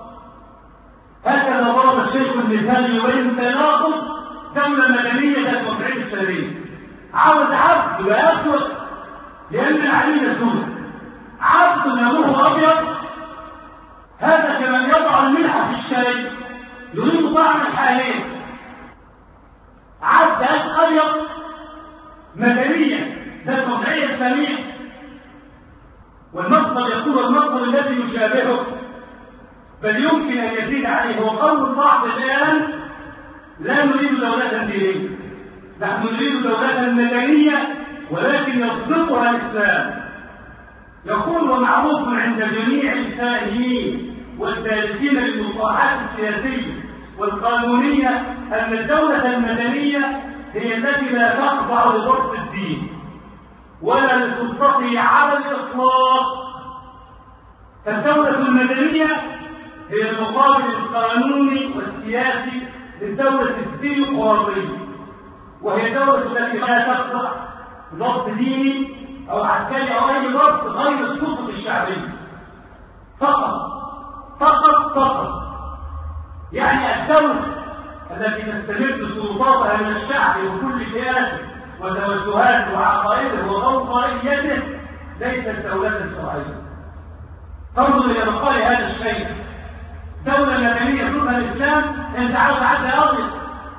[SPEAKER 2] هكذا ضرب الشيخ المثال يبين تناقض دولة مدنية ذات مرجعية إسلامية. عاوز عبد يبقى أسود لأن العليل سود، عبد لونه أبيض. هذا كمن يضع الملح في الشاي يريد طعم الحالين. عبد أبيض مدنية ذات مرجعية إسلامية، والمصدر يقول المصدر الذي يشابهه بل يمكن أن يزيد عليه. هو قول بعض الآن: لا نريد دولة دينية، نحن نريد دولة مدنية ولكن يصدقها الإسلام. يقول: ومعروف عند جميع الفاهمين والدارسين للمصطلحات السياسية والقانونية أن الدولة المدنية هي التي لا تخضع لضبط الدين ولا لسلطته على الإطلاق. فالدولة المدنية هي المقابل القانوني والسياسي للدولة الديمقراطية، وهي دولة التي لا تخضع لضبط ديني أو عسكري أو أي ضبط غير السلطة الشعبية. فقط. يعني الدولة التي تستمد سلطاتها من الشعب وكل فئاته وتوجهاته وعقائده وغوغائيته ليست دولة شرعية. تنظر إلى مقال هذا الشيء، دولة مدنية ضد الإسلام أن تعرض عنها أضل.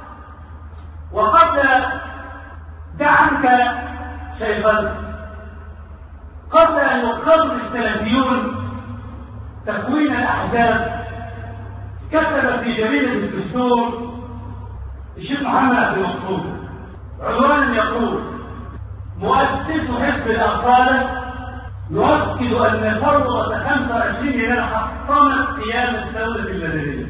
[SPEAKER 2] وقد دعمك شيخا قبل أن يقرر السلفيون تكوين الأحزاب كتب في جريدة الدستور الشيخ محمد عبد المقصود عنوانا يقول: مؤسس حزب الأصالة يؤكد أن ثورة 25 يناير حطمت قيام الدولة المدنية.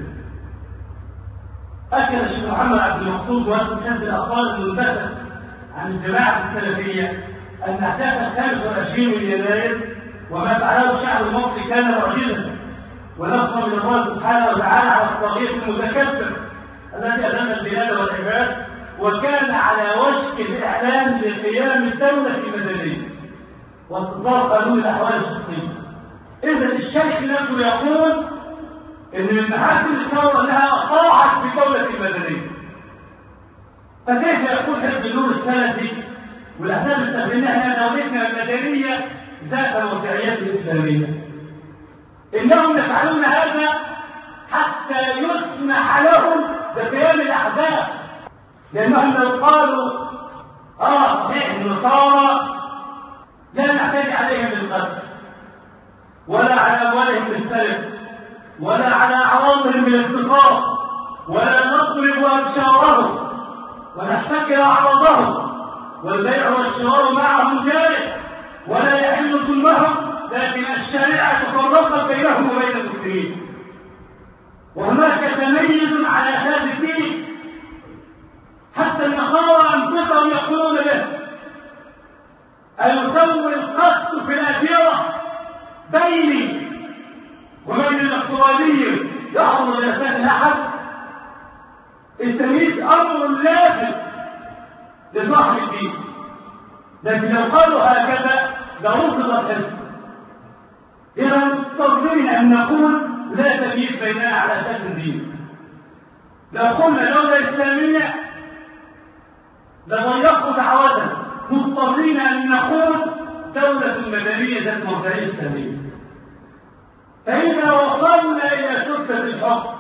[SPEAKER 2] أكد الشيخ محمد عبد المقصود مؤسس حزب الأصالة المنبثق عن الجماعة السلفية أن أحداث 25 يناير وما فعله الشعب المصري كان معجزا ونصر من الله سبحانه وتعالى على الطاغية المتكبر الذي أذل البلاد والعباد، وكان على وشك الإعلان لقيام الدولة المدنية واصدار قانون الأحوال الشخصية. إذا الشيخ نفسه يقول إن من محاسن الثورة أنها طاعت بدولة مدنية. فكيف يقول حزب النور السلفي والأحزاب السلفية أن دولتنا المدنية ذات مرجعيات إسلامية؟ إنهم يفعلون هذا حتى يسمح لهم بقيام الأحزاب، لأنهم لو قالوا صحيح النصارى لا نعتدي عليهم بالقتل ولا على أموالهم بالسلب ولا على أعراضهم بالاغتصاب ولا نضرب أبشارهم ونحتكر أعراضهم والبيع والشراء معهم جائز ولا يحل ظلمهم، لكن الشريعة فرقت بينهم وبين المسلمين. وهناك تميز على هذا الدين حتى النصارى أنفسهم يقولون به: أيسوي القصد في الأخيرة بيني وبين النصراني يعرض لسان أحد؟ التمييز أمر لازم لصاحب الدين، لكن لو قالوا هكذا لرفض الحزب. إذا مضطرين أن نقول لا تمييز بيننا على أساس الدين. لو قلنا دولة إسلامية لضيقوا دعوتنا، مضطرين أن نقول دولة مدنية ذات مرجعية إسلامية. فإذا وصلنا إلى سدة الحكم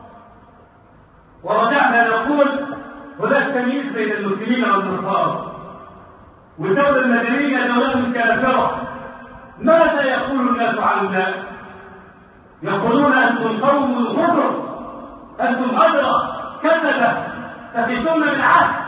[SPEAKER 2] ورجعنا نقول هناك تمييز بين المسلمين والنصارى والدولة المدنية دولة كافرة، ماذا يقول الناس عنا؟ يقولون أنتم قوم غدر، أنتم أدرى كذبة تفسون بالعهد.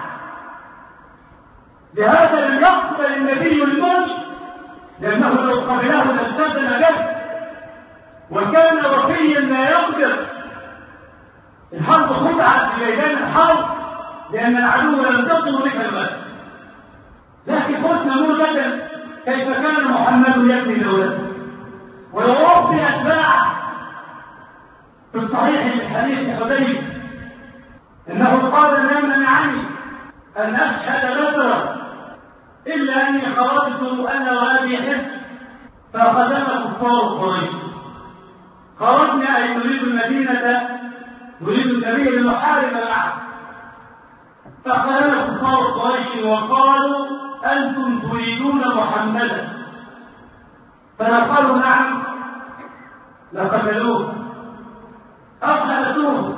[SPEAKER 2] لهذا لم يقبل النبي الموت، لأنه لو قبله لالتزم به وكان وفيا لا يقدر. الحرب خدعت في ميدان الحرب لأن العدو لم تصل بك المال. لكن قلنا موجدا كيف كان محمد يبني دولته ويربي أتباعه. في الصحيح من حديث حذيفة إنه قال: لا منعني أن أشهد بدرا إلا أني خرجت أنا وأبي حزب فأخذنا كفار قريش. خرجنا أي نريد المدينة، نريد النبي لنحارب معه، فأخذنا كفار قريش وقالوا: أنتم تريدون محمدا. فقالوا: نعم. لقتلوه أو حبسوه.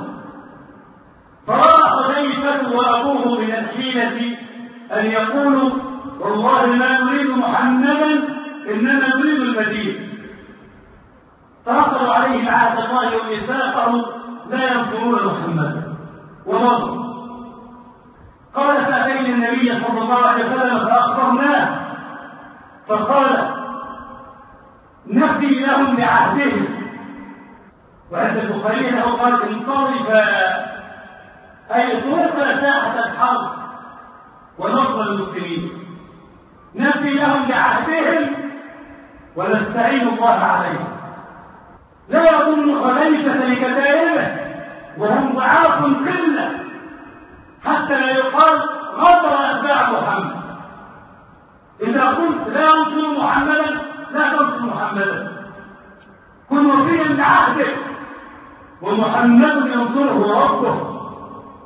[SPEAKER 2] فرأى حذيفة وأبوه من الحيلة أن يقولوا: والله ما نريد محمدا إنما نريد المدينة. فأخذوا عليه عهد الله وميثاقه لا ينصرون محمدا ومضوا. قال: فأتينا النبي صلى الله عليه وسلم فأخبرناه فقال: نفي لهم بعهدهم. وعند البخاري له قال: انصرف أي اترك ساحة الحرب ونصر المسلمين، نفي لهم بعهدهم ونستعين الله عليهم. لا يظن خليفة لكتائبه وهم ضعاف قلة حتى لا يقال غدر أتباع محمد. إذا قلت لا أنصر محمدا لا تنصر محمدا، كن وفيا بعهده ومحمد ينصره ربه.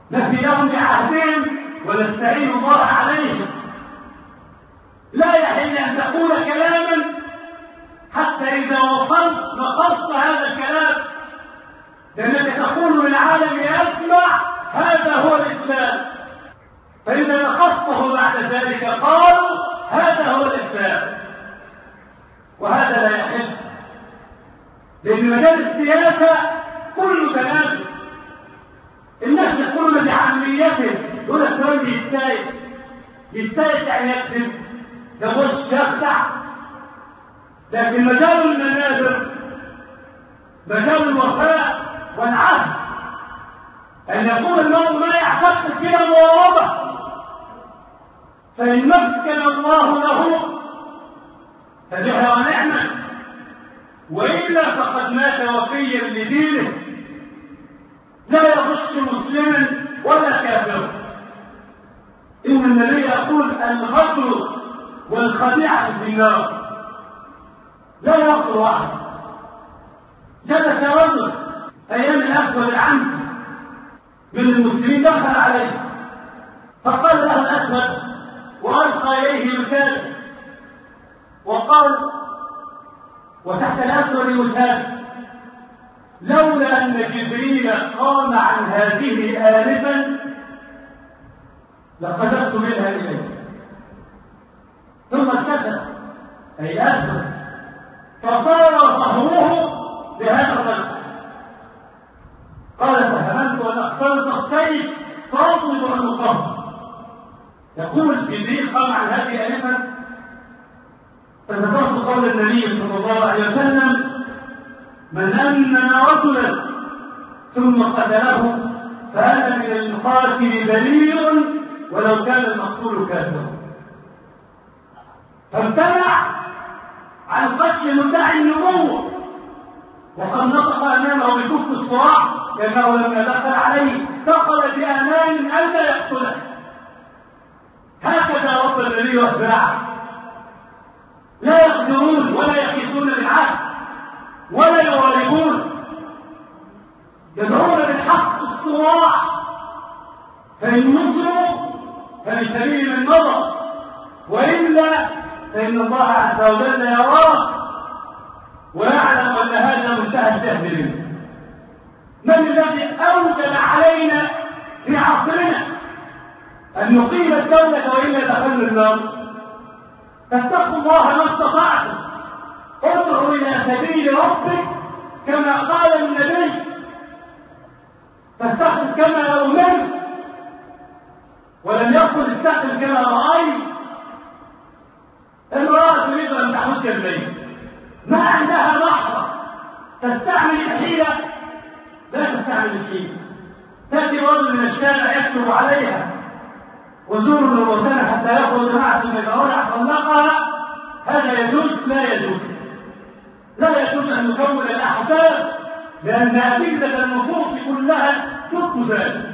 [SPEAKER 2] نفي لهم بعهدهم ونستعين الله عليهم. لا يحل أن تقول كلاما حتى إذا وصلت نقصت هذا الكلام، لأنك تقول للعالم يسمع هذا هو الإسلام، فإذا نقصته بعد ذلك قالوا هذا هو الإسلام، وهذا لا يحل. لأن مجال السياسة كله تنازل، الناس يقولون بعاميته، يقول لك فلان يتسايس يعني يكذب، يغش يخدع. لكن مجال المنابر مجال الوفاء والعهد، أن يقول المرء ما يعتقد فيها مواربة، فإن مكن الله له فبها ونعمة، وإلا فقد مات وفيا لدينه، لا يغش مسلما ولا كافرا. إن النبي يقول الغدر والخديعة في النار، لا يغفر أحد. جلس رجل أيام الأسود العنسي من المسلمين، دخل عليه فقال له الأسود وألقى إليه رسالة وقال، وتحت الأسود رسالة: لولا أن جبريل قام عن هذه آنفا لقذفت منها إليه. ثم سكت أي أسود، فصار ظهره بهذا الرجل. قال: فهمت أن اخترت السيف فاطلب أن أقام. يقول جبريل قام عن هذه آنفا، فذكرت قول النبي صلى الله عليه وسلم: من أمن رجلا ثم قتله فأنا من المقاتل بريء ولو كان المقتول كافرا. فامتنع عن قتل مدعي النبوة، وقد نطق أمامه بكف الصراع، لأنه لما دخل عليه دخل بأمان ألا يقتله. هكذا رب النبي واتباعه، لا يقدرون ولا يخيسون بالعهد ولا يغالبون، يدعون بالحق الصراع، فإن نصروا فلسبيل من مضى، وإلا فإن الله عز وجل يراه ويعلم أن هذا منتهى الجهل منه. من الذي أوجب علينا في عصرنا أن نقيم الدولة وإلا دخلنا النار؟ فاتقوا الله ما استطعتم، ادعوا إلى سبيل ربك كما قال النبي، فاستقم كما أمرت، ولم يقل استقم كما رأيت. امرأة تريد أن تحج البيت، ما عندها لحظة تستعمل الحيلة، لا تستعمل الحيلة. تأتي رجل من الشارع يكتب عليها وزور الموتان حتى يأخذ جماعة المجرون طلقها، هذا يجوز؟ لا يجوز. لا يجوز أن نكون الأحزاب، لأن أدلة النصوص كلها ضد ذلك.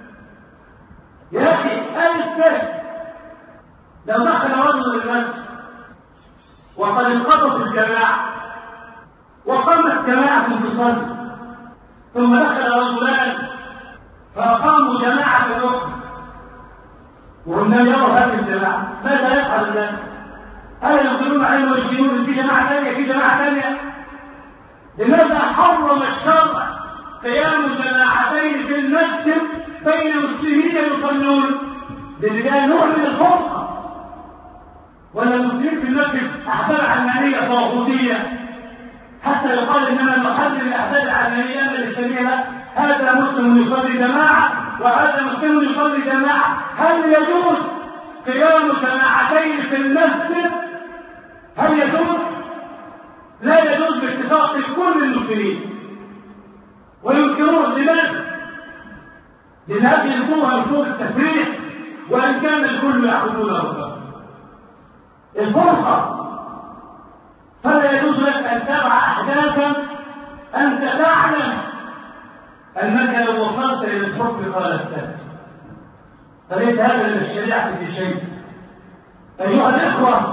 [SPEAKER 2] يا أخي ألف لو دخل رجل المسجد وقد انقضت الجماعة وقامت جماعة تصلي، ثم دخل رجلان فأقاموا جماعة أخرى وهم لم يروا هذه الجماعة، ماذا يفعل الناس؟ هل ينظرون عليهم ويجدون في جماعة ثانية في جماعة ثانية؟ لماذا حرم الشرع قيام جماعتين في المسجد بين مسلمين يصلون؟ لأن نوع من الفرقة، ولا المسلمين في المسجد أحزاب علمانية طاغوتية حتى يقال إنما نحرم الأحزاب العلمانية الإسلامية، هذا مسلم يصلي جماعة وهذا مسلم يصلي جماعة. هل يجوز قيام جماعتين في المسجد؟ هل يجوز؟ لا يجوز باتفاق كل المسلمين، وينكرون. لماذا؟ لهذه الصورة من صور التفريق، وإن كان الكل يعبدونه الفرقة. فلا يجوز لك أن تبع أحداثا أنت تعلم أنك لو وصلت إلى الحكم خالفتك، فليس هذا من الشريعة في شيء. أيها الإخوة،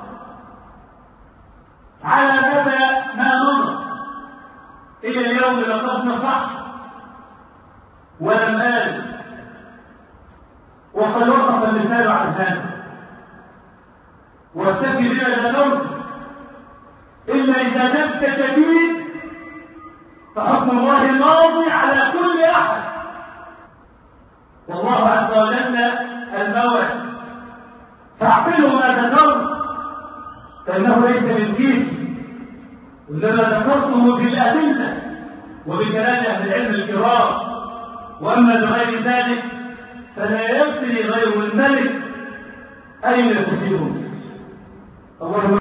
[SPEAKER 2] على مدى ما مضى إلى اليوم لقد نصح ولم آل تسأل عن هذا واكتفي بما ذكرت، إلا إذا نبت شديد فحكم الله الماضي على كل أحد، والله عز وجل الموعد، فاعقلوا ما ذكرت فإنه ليس من كيسي، وإنما ذكرته بالأدلة وبكلام أهل العلم الكرام، وأما بغير ذلك فلا يدري غير الملك أين تصير مصر.